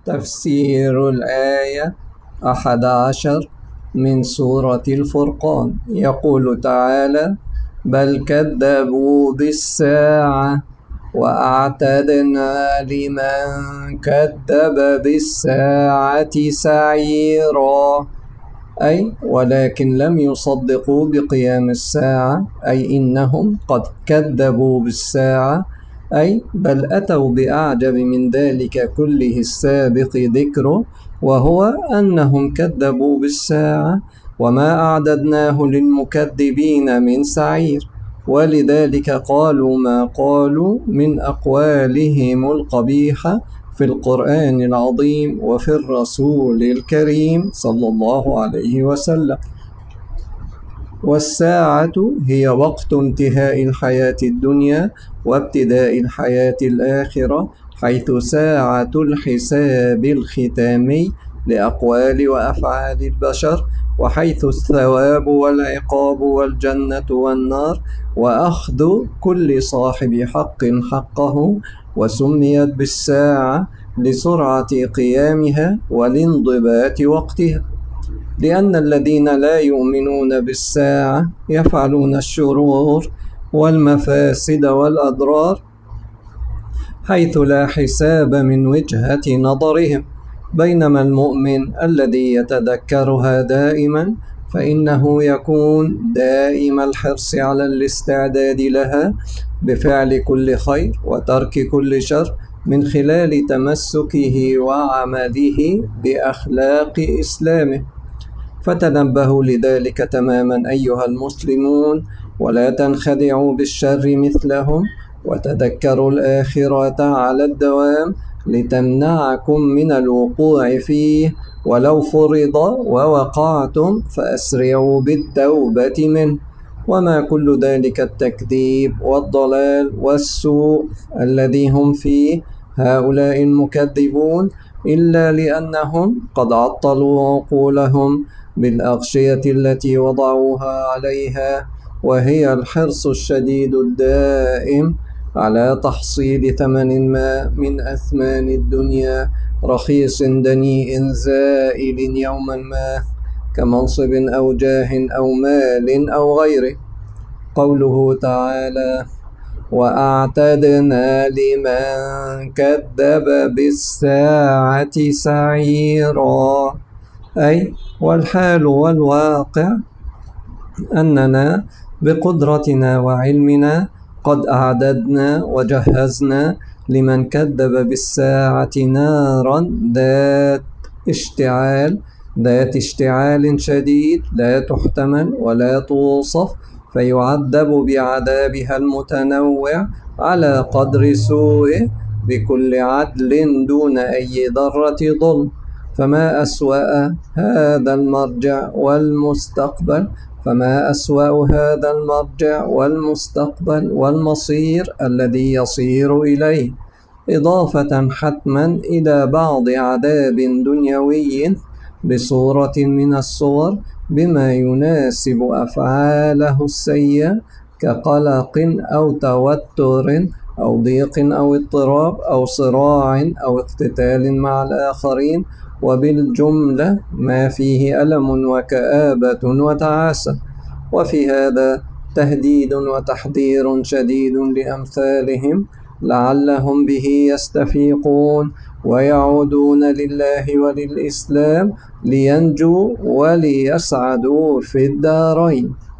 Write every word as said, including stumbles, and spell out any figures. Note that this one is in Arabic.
تفسير الآية أحد عشر من سورة الفرقان. يقول تعالى: بل كذبوا بالساعة وأعتدنا لمن كذب بالساعة سعيرا، أي ولكن لم يصدقوا بقيام الساعة، أي إنهم قد كذبوا بالساعة، أي بل أتوا بأعجب من ذلك كله السابق ذكره، وهو أنهم كذبوا بالساعة وما أعددناه للمكذبين من سعير، ولذلك قالوا ما قالوا من أقوالهم القبيحة في القرآن العظيم وفي الرسول الكريم صلى الله عليه وسلم. والساعة هي وقت انتهاء الحياة الدنيا وابتداء الحياة الآخرة، حيث ساعة الحساب الختامي لأقوال وأفعال البشر، وحيث الثواب والعقاب والجنة والنار، وأخذ كل صاحب حق حقه. وسميت بالساعة لسرعة قيامها ولانضباط وقتها، لأن الذين لا يؤمنون بالساعة يفعلون الشرور والمفاسد والأضرار حيث لا حساب من وجهة نظرهم، بينما المؤمن الذي يتذكرها دائما فإنه يكون دائم الحرص على الاستعداد لها بفعل كل خير وترك كل شر، من خلال تمسكه وعمله بأخلاق إسلامه. فتنبهوا لذلك تماما أيها المسلمون، ولا تنخدعوا بالشر مثلهم، وتذكروا الآخرة على الدوام لتمنعكم من الوقوع فيه، ولو فرض ووقعتم فأسرعوا بالتوبة منه. وما كل ذلك التكذيب والضلال والسوء الذي هم فيه هؤلاء المكذبون إلا لأنهم قد عطلوا عقولهم بالأغشية التي وضعوها عليها، وهي الحرص الشديد الدائم على تحصيل ثمن ما من أثمان الدنيا، رخيص دنيء زائل يوما ما، كمنصب أو جاه أو مال أو غيره. قوله تعالى: وأعتدنا لمن كذب بالساعة سعيرا، أي والحال والواقع أننا بقدرتنا وعلمنا قد أعددنا وجهزنا لمن كذب بالساعة نارا ذات اشتعال ذات اشتعال شديد لا تحتمل ولا توصف، فيعذب بعذابها المتنوع على قدر سوءه بكل عدل دون أي ذرة ظلم. فما أسوأ هذا المرجع والمستقبل فما أسوأ هذا المرجع والمستقبل والمصير الذي يصير إليه، إضافة حتما إلى بعض عذاب دنيوي بصورة من الصور بما يناسب أفعاله السيئة، كقلق أو توتر أو ضيق أو اضطراب أو صراع أو اقتتال مع الآخرين، وبالجملة ما فيه ألم وكآبة وتعاسة. وفي هذا تهديد وتحذير شديد لأمثالهم لعلهم به يستفيقون ويعودون لله وللإسلام لينجوا وليسعدوا في الدارين.